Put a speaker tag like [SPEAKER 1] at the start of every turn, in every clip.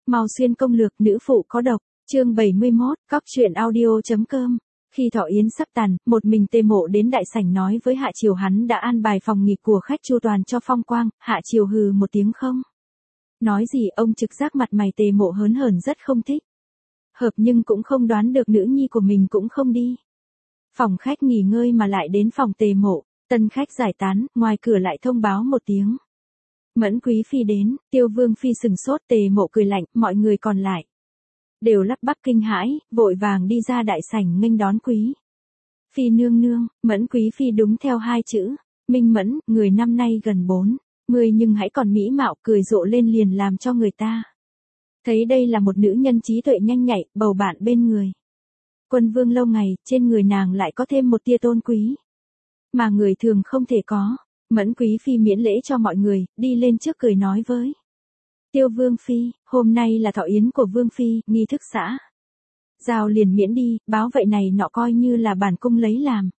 [SPEAKER 1] Mao Xuyên công lược nữ phụ có độc, chương 71, cóc truyện audio.com. Khi thọ yến sắp tàn, một mình Tề Mộ đến đại sảnh nói với Hạ Triều hắn đã an bài phòng nghỉ của khách chu toàn cho Phong Quang. Hạ Triều hừ một tiếng không nói gì, ông trực giác mặt mày Tề Mộ hớn hởn rất không thích hợp, nhưng cũng không đoán được nữ nhi của mình cũng không đi phòng khách nghỉ ngơi mà lại đến phòng Tề Mộ. Tân khách giải tán, ngoài cửa lại thông báo một tiếng Mẫn Quý Phi đến. Tiêu Vương Phi sừng sốt. Tề Mộ cười lạnh, mọi người còn lại đều lắp bắp kinh hãi, vội vàng đi ra đại sảnh nghênh đón Quý Phi nương nương. Mẫn Quý Phi đúng theo hai chữ minh mẫn, người năm nay gần 40 nhưng hãy còn mỹ mạo, cười rộ lên liền làm cho người ta thấy đây là một nữ nhân trí tuệ nhanh nhạy, bầu bạn bên người Quân Vương lâu ngày. Trên người nàng lại có thêm một tia tôn quý mà người thường không thể có. Mẫn Quý Phi miễn lễ cho mọi người, đi lên trước cười nói với Tiêu Vương Phi, hôm nay là thọ yến của Vương Phi, nghi thức xã giao liền miễn đi, báo vậy này nọ coi như là bản cung lấy làm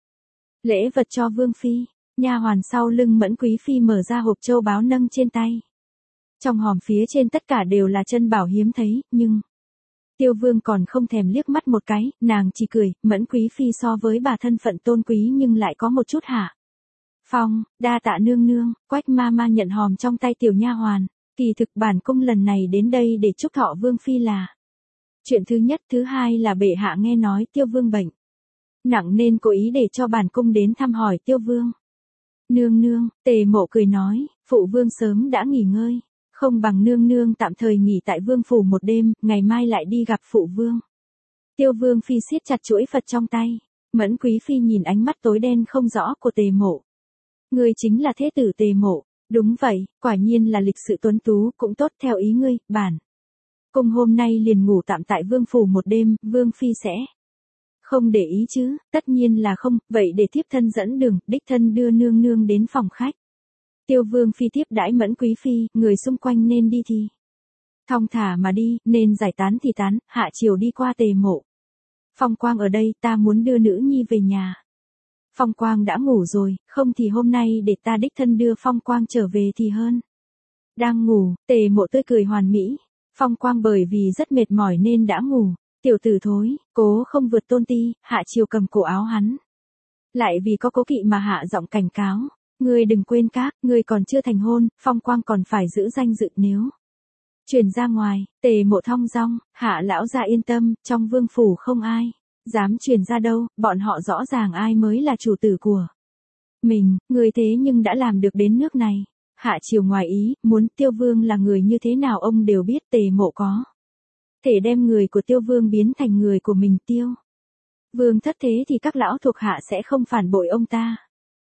[SPEAKER 1] lễ vật cho Vương Phi. Nha hoàn sau lưng Mẫn Quý Phi mở ra hộp châu báu nâng trên tay. Trong hòm phía trên tất cả đều là chân bảo hiếm thấy, nhưng Tiêu Vương còn không thèm liếc mắt một cái, nàng chỉ cười. Mẫn Quý Phi so với bà thân phận tôn quý nhưng lại có một chút hạ phong. Đa tạ nương nương. Quách ma ma nhận hòm trong tay tiểu nha hoàn. Kỳ thực bản cung lần này đến đây để chúc thọ Vương Phi là chuyện thứ nhất, thứ hai là bệ hạ nghe nói Tiêu Vương bệnh nặng nên cố ý để cho bản cung đến thăm hỏi Tiêu Vương nương nương. Tề Mộ cười nói, phụ vương sớm đã nghỉ ngơi, không bằng nương nương tạm thời nghỉ tại vương phủ một đêm, ngày mai lại đi gặp phụ vương. Tiêu Vương Phi siết chặt chuỗi Phật trong tay. Mẫn Quý Phi nhìn ánh mắt tối đen không rõ của Tề Mộ. Ngươi chính là thế tử Tề Mộ? Đúng vậy, quả nhiên là lịch sự tuấn tú, cũng tốt theo ý ngươi. Bản cung hôm nay liền ngủ tạm tại vương phủ một đêm. Vương Phi sẽ không để ý chứ? Tất nhiên là không, vậy để thiếp thân dẫn đường, đích thân đưa nương nương đến phòng khách. Tiêu Vương Phi tiếp đãi Mẫn Quý Phi, người xung quanh nên đi thì thong thả mà đi, nên giải tán thì tán. Hạ Triều đi qua Tề Mộ. Phong Quang ở đây, ta muốn đưa nữ nhi về nhà. Phong Quang đã ngủ rồi, không thì hôm nay để ta đích thân đưa Phong Quang trở về thì hơn. Đang ngủ. Tề Mộ tươi cười hoàn mỹ. Phong Quang bởi vì rất mệt mỏi nên đã ngủ. Tiểu tử thối, cố không vượt tôn ti. Hạ Triều cầm cổ áo hắn lại vì có cố kỵ mà hạ giọng cảnh cáo. Ngươi đừng quên các, ngươi còn chưa thành hôn, Phong Quang còn phải giữ danh dự, nếu truyền ra ngoài. Tề Mộ thong dong, Hạ lão gia yên tâm, trong vương phủ không ai dám truyền ra đâu, bọn họ rõ ràng ai mới là chủ tử của mình. Ngươi thế nhưng đã làm được đến nước này. Hạ Triều ngoài ý muốn. Tiêu Vương là người như thế nào ông đều biết. Tề Mộ có thể đem người của Tiêu Vương biến thành người của mình. Tiêu Vương thất thế thì các lão thuộc hạ sẽ không phản bội ông ta,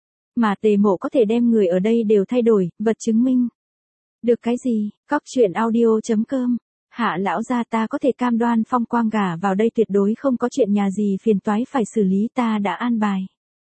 [SPEAKER 1] mà Tề Mộ có thể đem người ở đây đều thay đổi. Vật chứng minh được cái gì? Cóc truyện audio.com. Hạ lão gia, ta có thể cam đoan Phong Quang gả vào đây tuyệt đối không có chuyện nhà gì phiền toái phải xử lý, ta đã an bài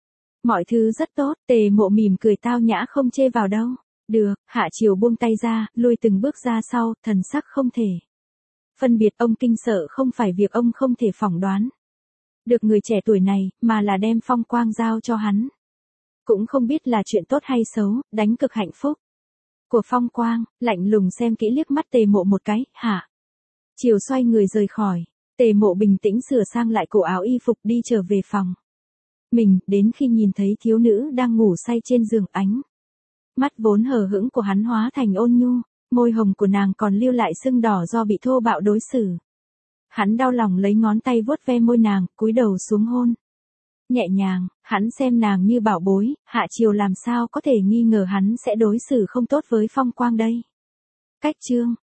[SPEAKER 1] mọi thứ rất tốt. Tề Mộ mỉm cười tao nhã không chê vào đâu. Được. Hạ Triều buông tay ra, lùi từng bước ra sau, thần sắc không thể phân biệt. Ông kinh sợ không phải việc ông không thể phỏng đoán được người trẻ tuổi này, mà là đem Phong Quang giao cho hắn cũng không biết là chuyện tốt hay xấu, đánh cực hạnh phúc của Phong Quang. Lạnh lùng xem kỹ liếc mắt Tề Mộ một cái. Hạ Triều xoay người rời khỏi. Tề Mộ bình tĩnh sửa sang lại cổ áo y phục, đi trở về phòng mình. Đến khi nhìn thấy thiếu nữ đang ngủ say trên giường, ánh mắt vốn hờ hững của hắn hóa thành ôn nhu, môi hồng của nàng còn lưu lại sưng đỏ do bị thô bạo đối xử. Hắn đau lòng lấy ngón tay vuốt ve môi nàng, cúi đầu xuống hôn nhẹ nhàng. Hắn xem nàng như bảo bối. Hạ Triều làm sao có thể nghi ngờ hắn sẽ đối xử không tốt với Phong Quang đây. Cách chương